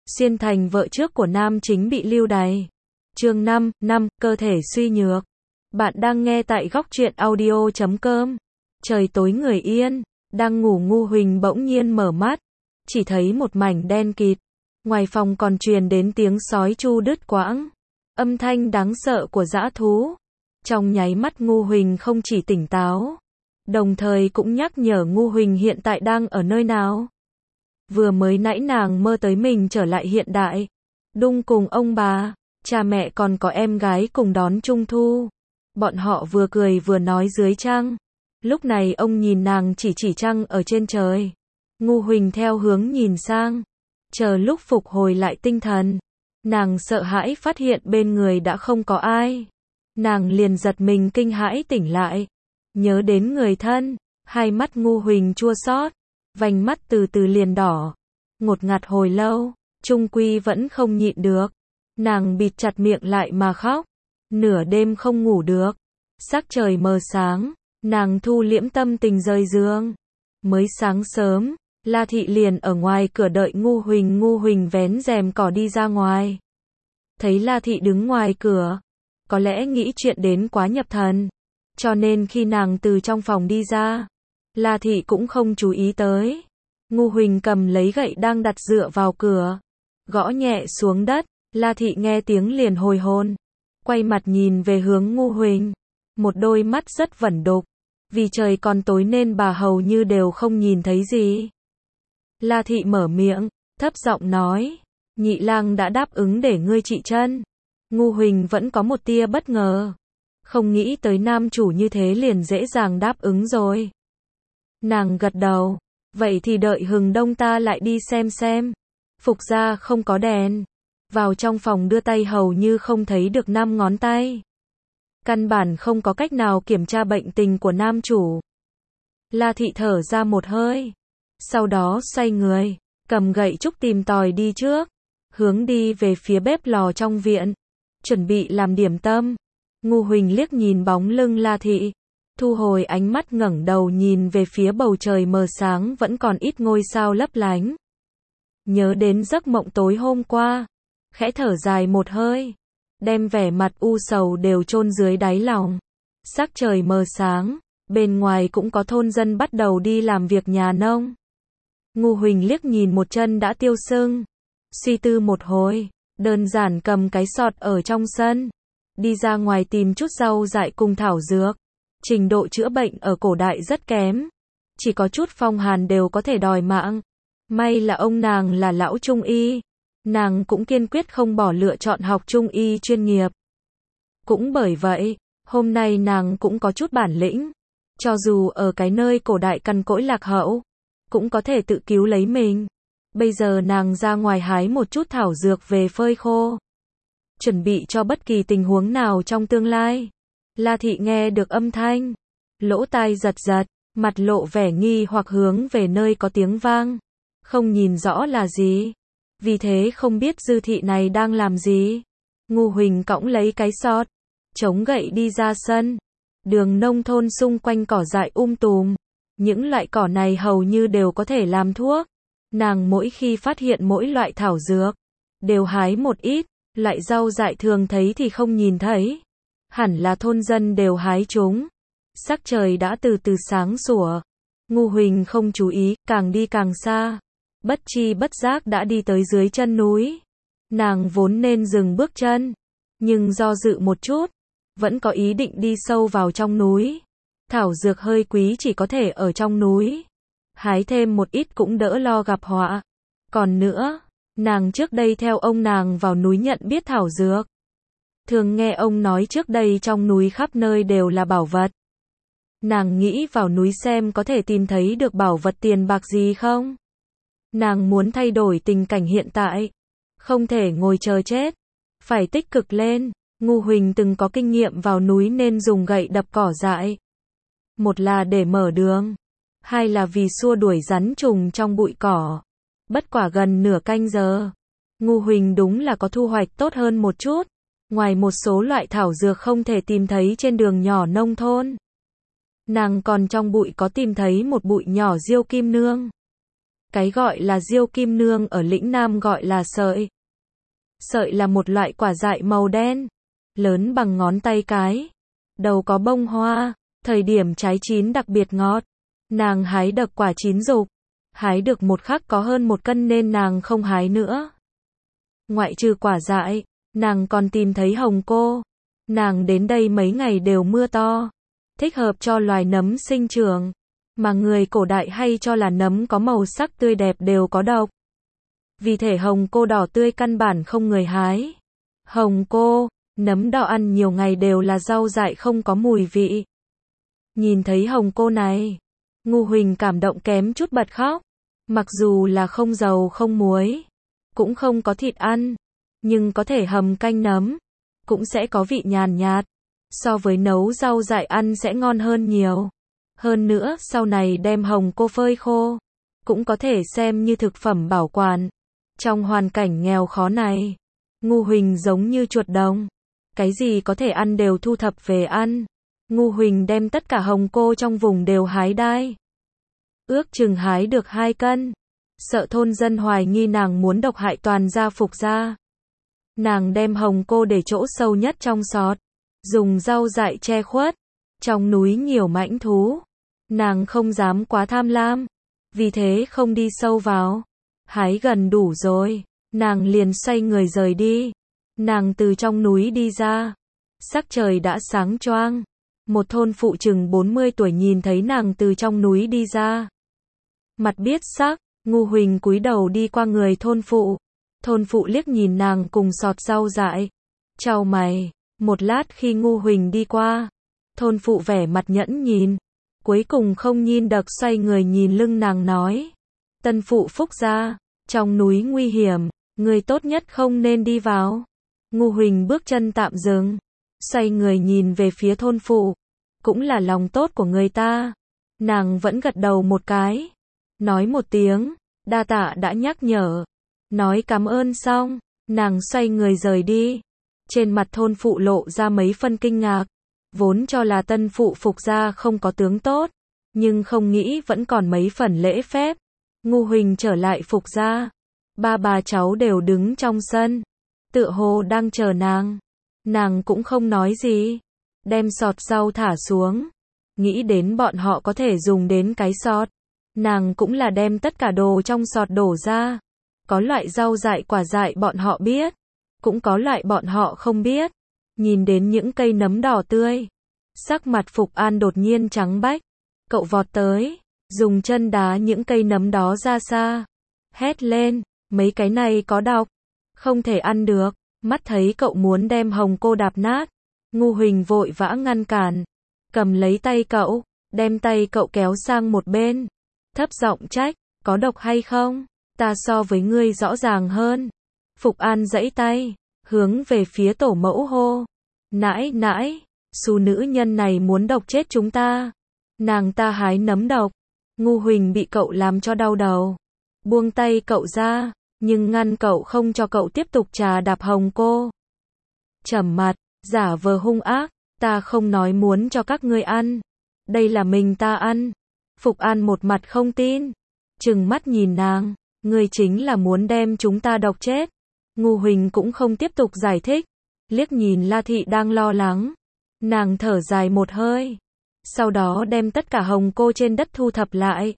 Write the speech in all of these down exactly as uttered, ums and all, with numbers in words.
Xuyên thành vợ trước của nam chính bị lưu đày. Chương năm, năm, cơ thể suy nhược. Bạn đang nghe tại góc truyện audio chấm com. Trời tối người yên, đang ngủ Ngu Huỳnh bỗng nhiên mở mắt, chỉ thấy một mảnh đen kịt. Ngoài phòng còn truyền đến tiếng sói tru đứt quãng, âm thanh đáng sợ của dã thú. Trong nháy mắt Ngu Huỳnh không chỉ tỉnh táo, đồng thời cũng nhắc nhở Ngu Huỳnh hiện tại đang ở nơi nào. Vừa mới nãy nàng mơ tới mình trở lại hiện đại, đung cùng ông bà, cha mẹ còn có em gái cùng đón Trung Thu. Bọn họ vừa cười vừa nói dưới trăng. Lúc này ông nhìn nàng chỉ chỉ trăng ở trên trời. Ngu Huỳnh theo hướng nhìn sang, chờ lúc phục hồi lại tinh thần, nàng sợ hãi phát hiện bên người đã không có ai. Nàng liền giật mình kinh hãi tỉnh lại, nhớ đến người thân, hai mắt Ngu Huỳnh chua xót, vành mắt từ từ liền đỏ, ngột ngạt hồi lâu, chung quy vẫn không nhịn được. Nàng bịt chặt miệng lại mà khóc, nửa đêm không ngủ được. Sắc trời mờ sáng, nàng thu liễm tâm tình rời giường. Mới sáng sớm, La Thị liền ở ngoài cửa đợi Ngu Huỳnh. Ngu Huỳnh vén rèm cỏ đi ra ngoài, thấy La Thị đứng ngoài cửa, có lẽ nghĩ chuyện đến quá nhập thần, cho nên khi nàng từ trong phòng đi ra, La Thị cũng không chú ý tới. Ngu Huỳnh cầm lấy gậy đang đặt dựa vào cửa, gõ nhẹ xuống đất. La Thị nghe tiếng liền hồi hồn, quay mặt nhìn về hướng Ngu Huỳnh, một đôi mắt rất vẩn đục, vì trời còn tối nên bà hầu như đều không nhìn thấy gì. La Thị mở miệng, thấp giọng nói, nhị lang đã đáp ứng để ngươi trị chân. Ngu Huỳnh vẫn có một tia bất ngờ, không nghĩ tới nam chủ như thế liền dễ dàng đáp ứng rồi. Nàng gật đầu, vậy thì đợi hừng đông ta lại đi xem xem. Phục gia không có đèn, vào trong phòng đưa tay hầu như không thấy được năm ngón tay. Căn bản không có cách nào kiểm tra bệnh tình của nam chủ. La Thị thở ra một hơi, sau đó xoay người, cầm gậy trúc tìm tòi đi trước, hướng đi về phía bếp lò trong viện, chuẩn bị làm điểm tâm. Ngu Huỳnh liếc nhìn bóng lưng La Thị, thu hồi ánh mắt ngẩng đầu nhìn về phía bầu trời mờ sáng vẫn còn ít ngôi sao lấp lánh. Nhớ đến giấc mộng tối hôm qua, khẽ thở dài một hơi, đem vẻ mặt u sầu đều chôn dưới đáy lòng. Sắc trời mờ sáng, bên ngoài cũng có thôn dân bắt đầu đi làm việc nhà nông. Ngu Huỳnh liếc nhìn một chân đã tiêu sưng, suy tư một hồi, đơn giản cầm cái sọt ở trong sân, đi ra ngoài tìm chút rau dại cùng thảo dược. Trình độ chữa bệnh ở cổ đại rất kém, chỉ có chút phong hàn đều có thể đòi mạng. May là ông nàng là lão trung y, nàng cũng kiên quyết không bỏ lựa chọn học trung y chuyên nghiệp. Cũng bởi vậy, hôm nay nàng cũng có chút bản lĩnh, cho dù ở cái nơi cổ đại cằn cỗi lạc hậu, cũng có thể tự cứu lấy mình. Bây giờ nàng ra ngoài hái một chút thảo dược về phơi khô, chuẩn bị cho bất kỳ tình huống nào trong tương lai. La Thị nghe được âm thanh, lỗ tai giật giật, mặt lộ vẻ nghi hoặc hướng về nơi có tiếng vang, không nhìn rõ là gì, vì thế không biết Dư Thị này đang làm gì. Ngu Huỳnh cõng lấy cái sọt, chống gậy đi ra sân. Đường nông thôn xung quanh cỏ dại um tùm, những loại cỏ này hầu như đều có thể làm thuốc. Nàng mỗi khi phát hiện mỗi loại thảo dược, đều hái một ít, loại rau dại thường thấy thì không nhìn thấy, hẳn là thôn dân đều hái chúng. Sắc trời đã từ từ sáng sủa, Ngu Huỳnh không chú ý, càng đi càng xa, bất chi bất giác đã đi tới dưới chân núi. Nàng vốn nên dừng bước chân, nhưng do dự một chút, vẫn có ý định đi sâu vào trong núi. Thảo dược hơi quý chỉ có thể ở trong núi, hái thêm một ít cũng đỡ lo gặp họa. Còn nữa, nàng trước đây theo ông nàng vào núi nhận biết thảo dược, thường nghe ông nói trước đây trong núi khắp nơi đều là bảo vật. Nàng nghĩ vào núi xem có thể tìm thấy được bảo vật tiền bạc gì không. Nàng muốn thay đổi tình cảnh hiện tại, không thể ngồi chờ chết, phải tích cực lên. Ngu Huỳnh từng có kinh nghiệm vào núi nên dùng gậy đập cỏ dại. Một là để mở đường, hai là vì xua đuổi rắn trùng trong bụi cỏ. Bất quả gần nửa canh giờ, Ngu Huỳnh đúng là có thu hoạch tốt hơn một chút. Ngoài một số loại thảo dược không thể tìm thấy trên đường nhỏ nông thôn, nàng còn trong bụi có tìm thấy một bụi nhỏ diêu kim nương. Cái gọi là diêu kim nương ở lĩnh Nam gọi là sợi. Sợi là một loại quả dại màu đen, lớn bằng ngón tay cái, đầu có bông hoa, thời điểm trái chín đặc biệt ngọt. Nàng hái được quả chín rục, hái được một khắc có hơn một cân nên nàng không hái nữa. Ngoại trừ quả dại, nàng còn tìm thấy hồng cô. Nàng đến đây mấy ngày đều mưa to, thích hợp cho loài nấm sinh trưởng, mà người cổ đại hay cho là nấm có màu sắc tươi đẹp đều có độc. Vì thể hồng cô đỏ tươi căn bản không người hái. Hồng cô, nấm đỏ ăn nhiều ngày đều là rau dại không có mùi vị. Nhìn thấy hồng cô này, Ngô Huỳnh cảm động kém chút bật khóc. Mặc dù là không dầu không muối, cũng không có thịt ăn, nhưng có thể hầm canh nấm, cũng sẽ có vị nhàn nhạt, so với nấu rau dại ăn sẽ ngon hơn nhiều. Hơn nữa, sau này đem hồng cô phơi khô, cũng có thể xem như thực phẩm bảo quản. Trong hoàn cảnh nghèo khó này, Ngô Huỳnh giống như chuột đồng, cái gì có thể ăn đều thu thập về ăn. Ngô Huỳnh đem tất cả hồng cô trong vùng đều hái đai. Ước chừng hái được hai cân. Sợ thôn dân hoài nghi nàng muốn độc hại toàn gia Phục gia. Nàng đem hồng cô để chỗ sâu nhất trong sọt, dùng rau dại che khuất. Trong núi nhiều mãnh thú, nàng không dám quá tham lam, vì thế không đi sâu vào. Hái gần đủ rồi, nàng liền xoay người rời đi. Nàng từ trong núi đi ra, sắc trời đã sáng choang. Một thôn phụ chừng bốn mươi tuổi nhìn thấy nàng từ trong núi đi ra, mặt biết sắc. Ngô Huỳnh cúi đầu đi qua người thôn phụ. Thôn phụ liếc nhìn nàng cùng sọt rau dại, chau mày. Một lát khi Ngô Huỳnh đi qua, thôn phụ vẻ mặt nhẫn nhìn, cuối cùng không nhìn được xoay người nhìn lưng nàng nói: Tân phụ Phúc gia, trong núi nguy hiểm, người tốt nhất không nên đi vào. Ngô Huỳnh bước chân tạm dừng, xoay người nhìn về phía thôn phụ, cũng là lòng tốt của người ta. Nàng vẫn gật đầu một cái, nói một tiếng, đa tạ đã nhắc nhở. Nói cảm ơn xong, nàng xoay người rời đi. Trên mặt thôn phụ lộ ra mấy phân kinh ngạc, vốn cho là tân phụ Phục gia không có tướng tốt, nhưng không nghĩ vẫn còn mấy phần lễ phép. Ngô Huỳnh trở lại Phục gia, ba bà cháu đều đứng trong sân, tựa hồ đang chờ nàng. Nàng cũng không nói gì, đem sọt rau thả xuống, nghĩ đến bọn họ có thể dùng đến cái sọt. Nàng cũng là đem tất cả đồ trong sọt đổ ra. Có loại rau dại quả dại bọn họ biết, cũng có loại bọn họ không biết. Nhìn đến những cây nấm đỏ tươi, sắc mặt Phục An đột nhiên trắng bách. Cậu vọt tới, dùng chân đá những cây nấm đó ra xa, hét lên, mấy cái này có độc, không thể ăn được. Mắt thấy cậu muốn đem hồng cô đạp nát, Ngô Huỳnh vội vã ngăn cản, cầm lấy tay cậu, đem tay cậu kéo sang một bên, thấp giọng trách, có độc hay không? Ta so với ngươi rõ ràng hơn. Phục An giãy tay, hướng về phía tổ mẫu hô, nãi nãi, xú nữ nhân này muốn độc chết chúng ta. Nàng ta hái nấm độc. Ngô Huỳnh bị cậu làm cho đau đầu, buông tay cậu ra, nhưng ngăn cậu không cho cậu tiếp tục trà đạp hồng cô. Trầm mặt, giả vờ hung ác, ta không nói muốn cho các ngươi ăn, đây là mình ta ăn. Phục An một mặt không tin, trừng mắt nhìn nàng, ngươi chính là muốn đem chúng ta độc chết. Ngô Huỳnh cũng không tiếp tục giải thích, liếc nhìn La Thị đang lo lắng, nàng thở dài một hơi, sau đó đem tất cả hồng cô trên đất thu thập lại,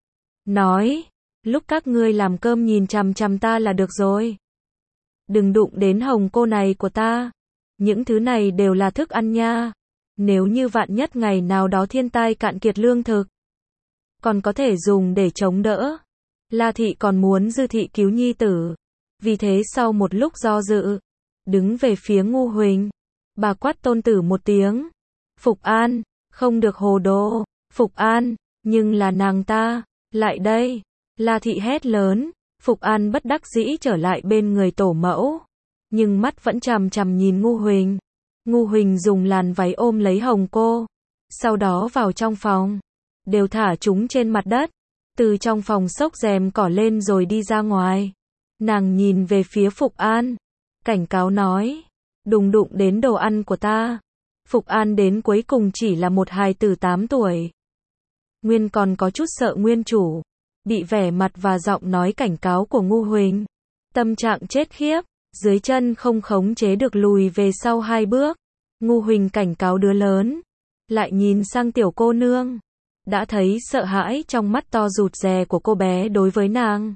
nói, lúc các ngươi làm cơm nhìn chằm chằm ta là được rồi, đừng đụng đến hồng cô này của ta, những thứ này đều là thức ăn nha, nếu như vạn nhất ngày nào đó thiên tai cạn kiệt lương thực, còn có thể dùng để chống đỡ. La Thị còn muốn Dư Thị cứu nhi tử, vì thế sau một lúc do dự, đứng về phía Ngô Huỳnh, bà quát tôn tử một tiếng, Phục An, không được hồ đồ. Phục An, nhưng là nàng ta, lại đây. La Thị hét lớn, Phục An bất đắc dĩ trở lại bên người tổ mẫu, nhưng mắt vẫn chằm chằm nhìn Ngô Huỳnh. Ngô Huỳnh dùng làn váy ôm lấy hồng cô, sau đó vào trong phòng, đều thả chúng trên mặt đất, từ trong phòng xốc rèm cỏ lên rồi đi ra ngoài. Nàng nhìn về phía Phục An, cảnh cáo nói, đừng đụng đến đồ ăn của ta. Phục An đến cuối cùng chỉ là một hài tử tám tuổi, nguyên còn có chút sợ nguyên chủ, bị vẻ mặt và giọng nói cảnh cáo của Ngô Huỳnh. Tâm trạng chết khiếp, dưới chân không khống chế được lùi về sau hai bước. Ngô Huỳnh cảnh cáo đứa lớn, lại nhìn sang tiểu cô nương. Đã thấy sợ hãi trong mắt to rụt rè của cô bé đối với nàng.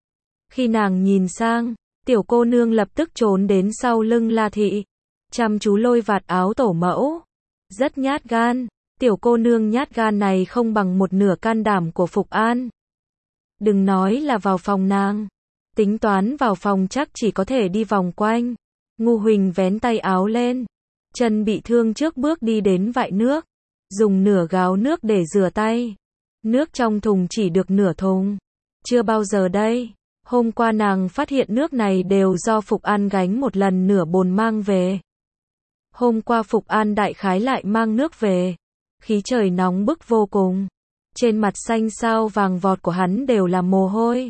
Khi nàng nhìn sang, tiểu cô nương lập tức trốn đến sau lưng La Thị, chăm chú lôi vạt áo tổ mẫu. Rất nhát gan, tiểu cô nương nhát gan này không bằng một nửa can đảm của Phục An. Đừng nói là vào phòng nàng, tính toán vào phòng chắc chỉ có thể đi vòng quanh. Ngô Huỳnh vén tay áo lên, chân bị thương trước bước đi đến vại nước, dùng nửa gáo nước để rửa tay. Nước trong thùng chỉ được nửa thùng. Chưa bao giờ đây, hôm qua nàng phát hiện nước này đều do Phục An gánh một lần nửa bồn mang về. Hôm qua Phục An đại khái lại mang nước về. Khí trời nóng bức vô cùng. Trên mặt xanh xao vàng vọt của hắn đều là mồ hôi.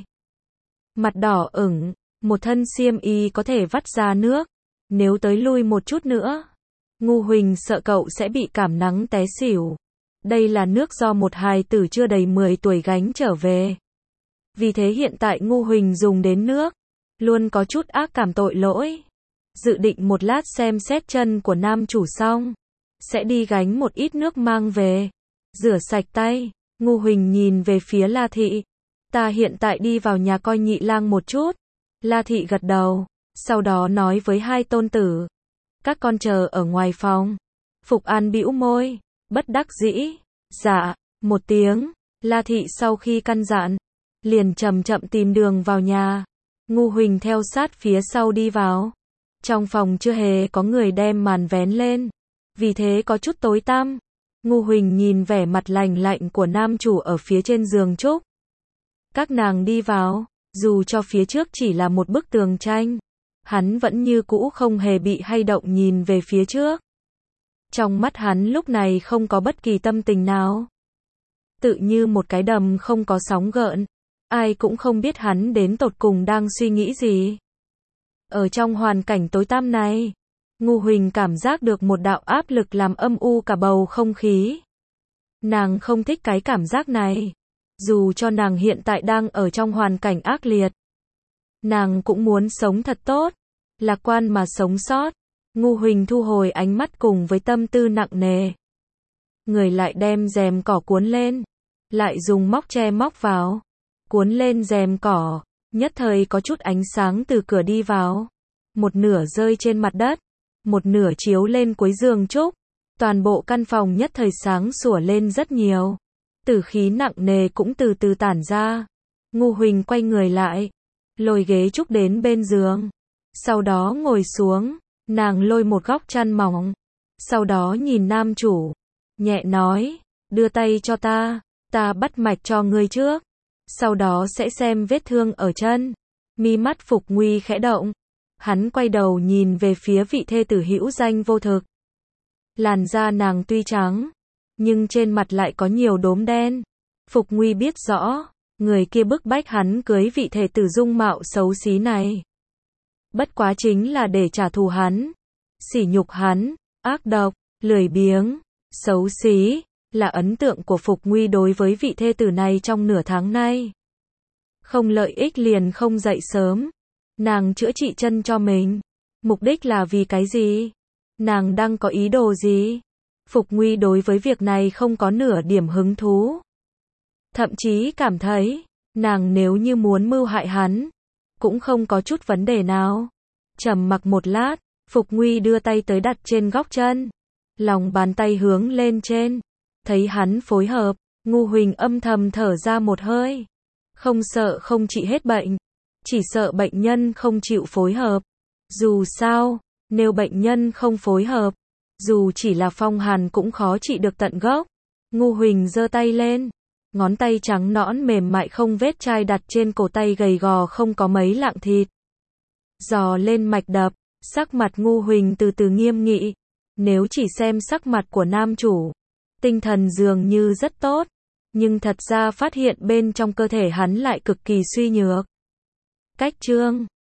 Mặt đỏ ửng, một thân xiêm y có thể vắt ra nước. Nếu tới lui một chút nữa, Ngô Huỳnh sợ cậu sẽ bị cảm nắng té xỉu. Đây là nước do một hài tử chưa đầy mười tuổi gánh trở về. Vì thế hiện tại Ngô Huỳnh dùng đến nước, luôn có chút ác cảm tội lỗi. Dự định một lát xem xét chân của nam chủ xong, sẽ đi gánh một ít nước mang về, rửa sạch tay. Ngô Huỳnh nhìn về phía La Thị. Ta hiện tại đi vào nhà coi nhị lang một chút. La Thị gật đầu, sau đó nói với hai tôn tử. Các con chờ ở ngoài phòng. Phục An bĩu môi, bất đắc dĩ. Dạ, một tiếng. La Thị sau khi căn dặn, liền chậm chậm tìm đường vào nhà. Ngô Huỳnh theo sát phía sau đi vào. Trong phòng chưa hề có người đem màn vén lên, vì thế có chút tối tăm. Ngô Huỳnh nhìn vẻ mặt lạnh lạnh của nam chủ ở phía trên giường trúc. Các nàng đi vào, dù cho phía trước chỉ là một bức tường tranh, hắn vẫn như cũ không hề bị hay động nhìn về phía trước. Trong mắt hắn lúc này không có bất kỳ tâm tình nào. Tự như một cái đầm không có sóng gợn, ai cũng không biết hắn đến tột cùng đang suy nghĩ gì. Ở trong hoàn cảnh tối tăm này, Ngô Huỳnh cảm giác được một đạo áp lực làm âm u cả bầu không khí. Nàng không thích cái cảm giác này. Dù cho nàng hiện tại đang ở trong hoàn cảnh ác liệt, nàng cũng muốn sống thật tốt, lạc quan mà sống sót. Ngô Huỳnh thu hồi ánh mắt cùng với tâm tư nặng nề. Người lại đem rèm cỏ cuốn lên, lại dùng móc tre móc vào, cuốn lên rèm cỏ, nhất thời có chút ánh sáng từ cửa đi vào. Một nửa rơi trên mặt đất, một nửa chiếu lên cuối giường trúc. Toàn bộ căn phòng nhất thời sáng sủa lên rất nhiều. Tử khí nặng nề cũng từ từ tản ra. Ngô Huỳnh quay người lại, lôi ghế trúc đến bên giường. Sau đó ngồi xuống, nàng lôi một góc chăn mỏng. Sau đó nhìn nam chủ, nhẹ nói, đưa tay cho ta, ta bắt mạch cho ngươi trước. Sau đó sẽ xem vết thương ở chân. Mi mắt Phục Nguy khẽ động. Hắn quay đầu nhìn về phía vị thê tử hữu danh vô thực. Làn da nàng tuy trắng, nhưng trên mặt lại có nhiều đốm đen. Phục Nguy biết rõ, người kia bức bách hắn cưới vị thê tử dung mạo xấu xí này. Bất quá chính là để trả thù hắn, sỉ nhục hắn, ác độc, lười biếng, xấu xí, là ấn tượng của Phục Nguy đối với vị thê tử này trong nửa tháng nay. Không lợi ích liền không dậy sớm. Nàng chữa trị chân cho mình, mục đích là vì cái gì? Nàng đang có ý đồ gì? Phục Nguy đối với việc này không có nửa điểm hứng thú. Thậm chí cảm thấy, nàng nếu như muốn mưu hại hắn, cũng không có chút vấn đề nào. Trầm mặc một lát, Phục Nguy đưa tay tới đặt trên góc chân. Lòng bàn tay hướng lên trên. Thấy hắn phối hợp, Ngô Huỳnh âm thầm thở ra một hơi. Không sợ không trị hết bệnh, chỉ sợ bệnh nhân không chịu phối hợp. Dù sao, nếu bệnh nhân không phối hợp, dù chỉ là phong hàn cũng khó trị được tận gốc. Ngô Huỳnh giơ tay lên, ngón tay trắng nõn mềm mại không vết chai đặt trên cổ tay gầy gò không có mấy lạng thịt. Dò lên mạch đập, sắc mặt Ngô Huỳnh từ từ nghiêm nghị. Nếu chỉ xem sắc mặt của nam chủ, tinh thần dường như rất tốt, nhưng thật ra phát hiện bên trong cơ thể hắn lại cực kỳ suy nhược. Cách chương